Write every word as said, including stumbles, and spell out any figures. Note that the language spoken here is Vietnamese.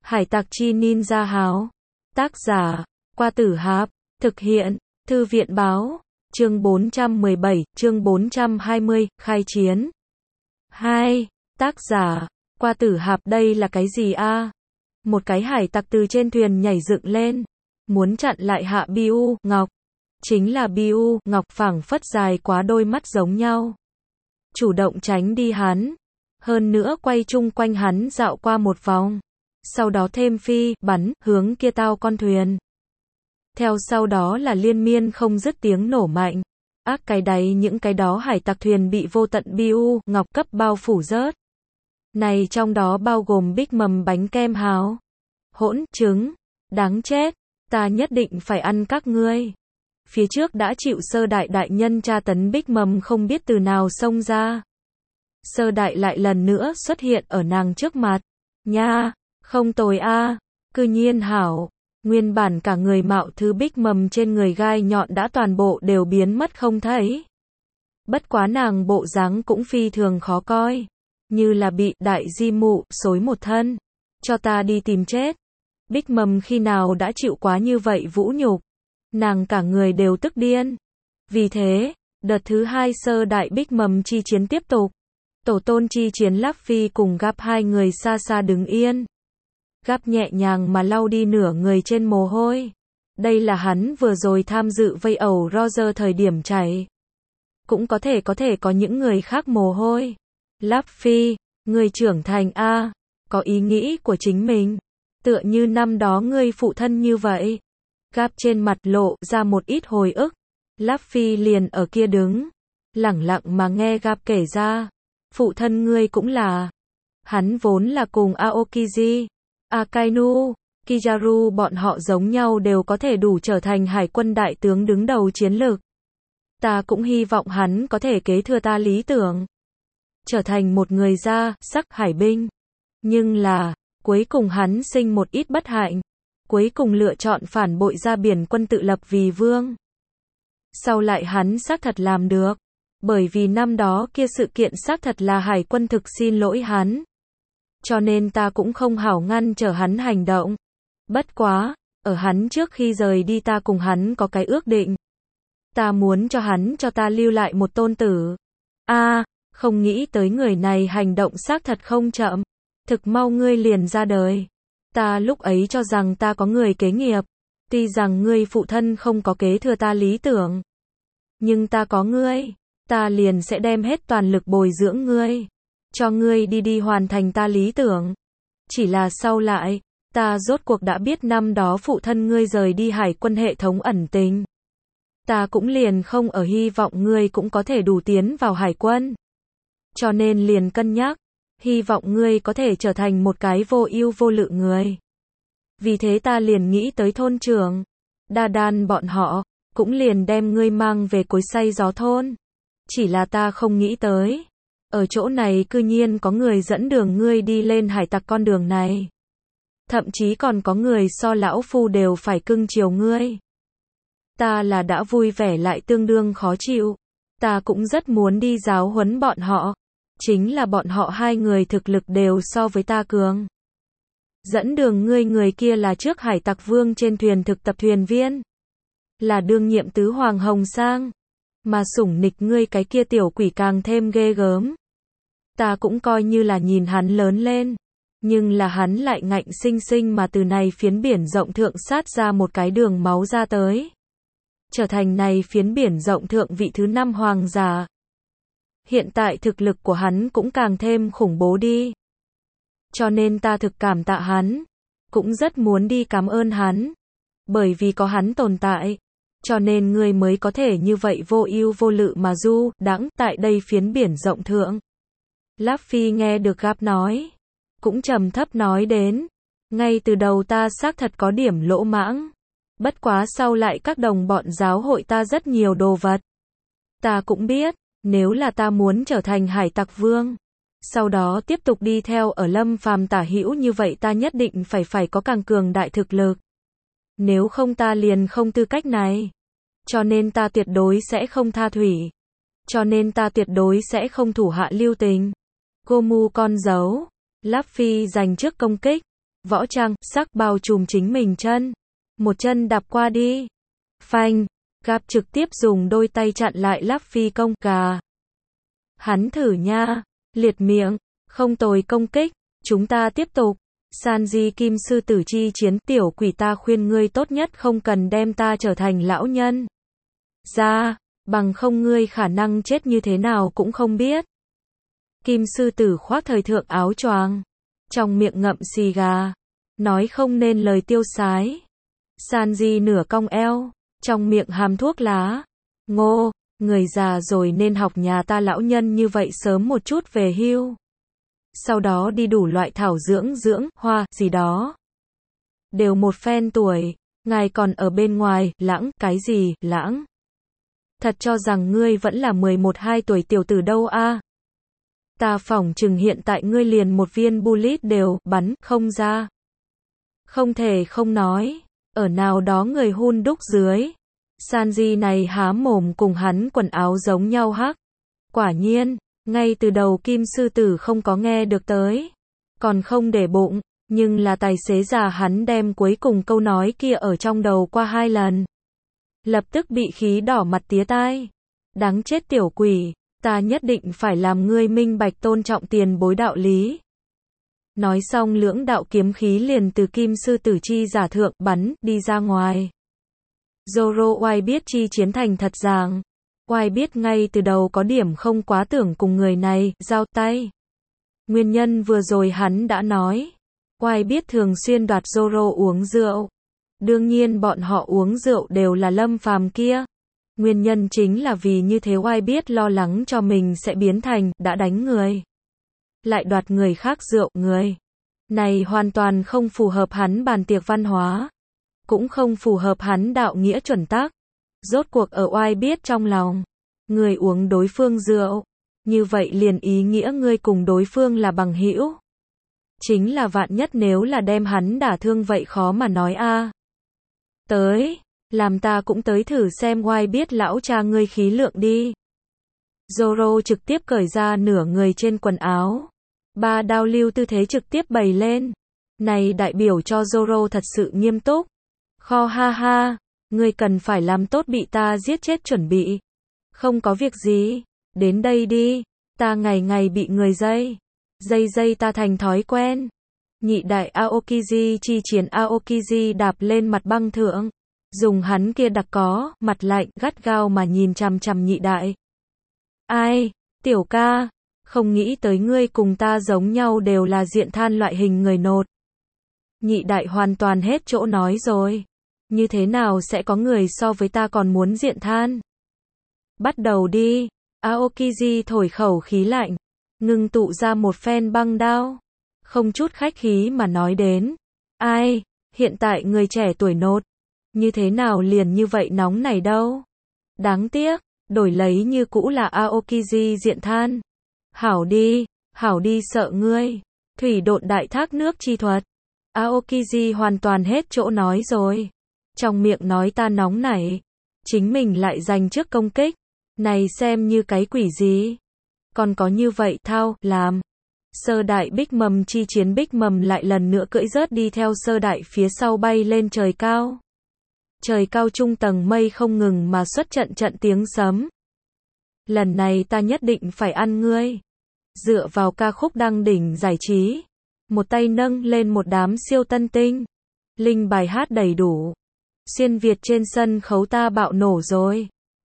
Hải tặc chi ninja háo. Tác giả, Qua Tử Hạp. Thực hiện, Thư viện báo. Chương bốn trăm mười bảy, chương bốn trăm hai mươi, khai chiến. hai. Tác giả, Qua Tử Hạp. Đây là cái gì a? Một cái hải tặc từ trên thuyền nhảy dựng lên, muốn chặn lại Hạ Bưu Ngọc. Chính là Bưu Ngọc phảng phất dài quá đôi mắt giống nhau. Chủ động tránh đi hắn. Hơn nữa quay chung quanh hắn dạo qua một vòng. Sau đó thêm phi, bắn, hướng kia tao con thuyền. Theo sau đó là liên miên không dứt tiếng nổ mạnh. Ác cái đáy những cái đó hải tặc thuyền bị vô tận Bưu Ngọc cấp bao phủ rớt. Này trong đó bao gồm bích mầm bánh kem háo. Hỗn trứng. Đáng chết. Ta nhất định phải ăn các ngươi. Phía trước đã chịu sơ đại đại nhân tra tấn bích mầm không biết từ nào xông ra. Sơ đại lại lần nữa xuất hiện ở nàng trước mặt. Nha, không tồi a, cư nhiên hảo. Nguyên bản cả người mạo thứ bích mầm trên người gai nhọn đã toàn bộ đều biến mất không thấy. Bất quá nàng bộ dáng cũng phi thường khó coi. Như là bị đại di mụ xối một thân. Cho ta đi tìm chết. Bích mầm khi nào đã chịu quá như vậy vũ nhục. Nàng cả người đều tức điên. Vì thế, đợt thứ hai sơ đại bích mầm chi chiến tiếp tục. Tổ tôn chi chiến Luffy cùng Garp hai người xa xa đứng yên. Garp nhẹ nhàng mà lau đi nửa người trên mồ hôi. Đây là hắn vừa rồi tham dự vây ẩu Roger thời điểm chảy. Cũng có thể có thể có những người khác mồ hôi. Luffy, người trưởng thành a, có ý nghĩ của chính mình. Tựa như năm đó ngươi phụ thân như vậy. Garp trên mặt lộ ra một ít hồi ức. Luffy liền ở kia đứng. Lẳng lặng mà nghe Garp kể ra. Phụ thân ngươi cũng là. Hắn vốn là cùng Aokiji, Akainu, Kizaru bọn họ giống nhau đều có thể đủ trở thành hải quân đại tướng đứng đầu chiến lược. Ta cũng hy vọng hắn có thể kế thừa ta lý tưởng. Trở thành một người ra sắc hải binh. Nhưng là, cuối cùng hắn sinh một ít bất hạnh. Cuối cùng lựa chọn phản bội ra biển quân tự lập vì vương. Sau lại hắn xác thật làm được. Bởi vì năm đó kia sự kiện xác thật là hải quân thực xin lỗi hắn. Cho nên ta cũng không hảo ngăn trở hắn hành động. Bất quá, ở hắn trước khi rời đi ta cùng hắn có cái ước định. Ta muốn cho hắn cho ta lưu lại một tôn tử. A, không nghĩ tới người này hành động xác thật không chậm. Thực mau ngươi liền ra đời. Ta lúc ấy cho rằng ta có người kế nghiệp. Tuy rằng ngươi phụ thân không có kế thừa ta lý tưởng. Nhưng ta có ngươi. Ta liền sẽ đem hết toàn lực bồi dưỡng ngươi. Cho ngươi đi đi hoàn thành ta lý tưởng. Chỉ là sau lại, ta rốt cuộc đã biết năm đó phụ thân ngươi rời đi hải quân hệ thống ẩn tình. Ta cũng liền không ở hy vọng ngươi cũng có thể đủ tiến vào hải quân. Cho nên liền cân nhắc. Hy vọng ngươi có thể trở thành một cái vô ưu vô lự người. Vì thế ta liền nghĩ tới thôn trưởng. Đa đan bọn họ, cũng liền đem ngươi mang về cối xay gió thôn. Chỉ là ta không nghĩ tới. Ở chỗ này cư nhiên có người dẫn đường ngươi đi lên hải tặc con đường này. Thậm chí còn có người so lão phu đều phải cưng chiều ngươi. Ta là đã vui vẻ lại tương đương khó chịu. Ta cũng rất muốn đi giáo huấn bọn họ. Chính là bọn họ hai người thực lực đều so với ta cường. Dẫn đường ngươi người kia là trước hải tặc vương trên thuyền thực tập thuyền viên. Là đương nhiệm tứ hoàng Hồng Sang. Mà sủng nịch ngươi cái kia tiểu quỷ càng thêm ghê gớm. Ta cũng coi như là nhìn hắn lớn lên. Nhưng là hắn lại ngạnh sinh sinh mà từ này phiến biển rộng thượng sát ra một cái đường máu ra tới. Trở thành này phiến biển rộng thượng vị thứ năm hoàng giả. Hiện tại thực lực của hắn cũng càng thêm khủng bố đi. Cho nên ta thực cảm tạ hắn. Cũng rất muốn đi cảm ơn hắn. Bởi vì có hắn tồn tại. Cho nên ngươi mới có thể như vậy vô ưu vô lự mà du đãng tại đây phiến biển rộng thượng. Luffy nghe được Garp nói. Cũng trầm thấp nói đến. Ngay từ đầu ta xác thật có điểm lỗ mãng. Bất quá sau lại các đồng bọn giáo hội ta rất nhiều đồ vật. Ta cũng biết. Nếu là ta muốn trở thành hải tặc vương. Sau đó tiếp tục đi theo ở Lâm Phàm tả hữu như vậy ta nhất định phải phải có càng cường đại thực lực. Nếu không ta liền không tư cách này. Cho nên ta tuyệt đối sẽ không tha thủy. Cho nên ta tuyệt đối sẽ không thủ hạ lưu tình. Gomu con dấu. Luffy giành trước công kích. võ trang, sắc bao trùm chính mình chân. Một chân đạp qua đi. Phanh, Gap trực tiếp dùng đôi tay chặn lại lắp phi công, cà. Hắn thử nha, liệt miệng, không tồi công kích, chúng ta tiếp tục. Sanji Kim sư tử chi chiến, tiểu quỷ, ta khuyên ngươi tốt nhất không cần đem ta trở thành lão nhân. Ra, bằng không ngươi khả năng chết như thế nào cũng không biết. Kim sư tử khoác thời thượng áo choàng, trong miệng ngậm xì gà, nói không nên lời tiêu sái. Sanji nửa cong eo, trong miệng hàm thuốc lá. Ngô, người già rồi nên học nhà ta lão nhân như vậy, sớm một chút về hưu. Sau đó đi đủ loại thảo dưỡng dưỡng, hoa, gì đó. Đều một phen tuổi, ngài còn ở bên ngoài, lãng, cái gì, lãng. Thật cho rằng ngươi vẫn là mười một hai tuổi tiểu tử đâu a? Ta phỏng chừng hiện tại ngươi liền một viên bullet đều bắn không ra. Không thể không nói, ở nào đó người hun đúc dưới. Sanji này há mồm cùng hắn quần áo giống nhau hắc. Quả nhiên, ngay từ đầu Kim sư tử không có nghe được tới, còn không để bụng, nhưng là tài xế già hắn đem cuối cùng câu nói kia ở trong đầu qua hai lần. Lập tức bị khí đỏ mặt tía tai. Đáng chết tiểu quỷ, ta nhất định phải làm ngươi minh bạch tôn trọng tiền bối đạo lý. Nói xong lưỡng đạo kiếm khí liền từ Kim sư tử chi giả thượng bắn đi ra ngoài. Zoro oai biết chi chiến thành thật ràng. Oai biết ngay từ đầu có điểm không quá tưởng cùng người này giao tay. Nguyên nhân vừa rồi hắn đã nói. Oai biết thường xuyên đoạt Zoro uống rượu. Đương nhiên bọn họ uống rượu đều là Lâm Phàm kia. Nguyên nhân chính là vì như thế oai biết lo lắng cho mình sẽ biến thành đã đánh người, lại đoạt người khác rượu, người này hoàn toàn không phù hợp hắn bàn tiệc văn hóa, cũng không phù hợp hắn đạo nghĩa chuẩn tắc. Rốt cuộc ở oai biết trong lòng, người uống đối phương rượu, như vậy liền ý nghĩa ngươi cùng đối phương là bằng hữu. Chính là vạn nhất nếu là đem hắn đả thương vậy khó mà nói a. Tới, làm ta cũng tới thử xem oai biết lão cha ngươi khí lượng đi. Zoro trực tiếp cởi ra nửa người trên quần áo. Ba đao lưu tư thế trực tiếp bày lên. Này đại biểu cho Zoro thật sự nghiêm túc. Kho ha ha, ngươi cần phải làm tốt bị ta giết chết chuẩn bị. Không có việc gì, đến đây đi, ta ngày ngày bị người dây. Dây dây ta thành thói quen. Nhị đại Aokiji chi chiến, Aokiji đạp lên mặt băng thượng. Dùng hắn kia đặc có, mặt lạnh, gắt gao mà nhìn chằm chằm nhị đại. Ai, tiểu ca, không nghĩ tới ngươi cùng ta giống nhau đều là diện than loại hình người nột. Nhị đại hoàn toàn hết chỗ nói rồi. Như thế nào sẽ có người so với ta còn muốn diện than? Bắt đầu đi. Aokiji thổi khẩu khí lạnh, ngưng tụ ra một phen băng đao. Không chút khách khí mà nói đến. Ai, hiện tại người trẻ tuổi nột. Như thế nào liền như vậy nóng này đâu? Đáng tiếc, đổi lấy như cũ là Aokiji diện than. Hảo đi, hảo đi sợ ngươi. Thủy độn đại thác nước chi thuật. Aokiji hoàn toàn hết chỗ nói rồi. Trong miệng nói ta nóng nảy, chính mình lại giành trước công kích. Này xem như cái quỷ gì? Còn có như vậy thao, làm. Sơ đại bích mầm chi chiến, bích mầm lại lần nữa cưỡi rớt đi theo sơ đại phía sau bay lên trời cao. Trời cao trung tầng mây không ngừng mà xuất trận trận tiếng sấm. Lần này ta nhất định phải ăn ngươi. Dựa vào ca khúc đăng đỉnh giải trí. Một tay nâng lên một đám siêu tân tinh. Linh bài hát đầy đủ. Xuyên Việt trên sân khấu ta bạo nổ rồi.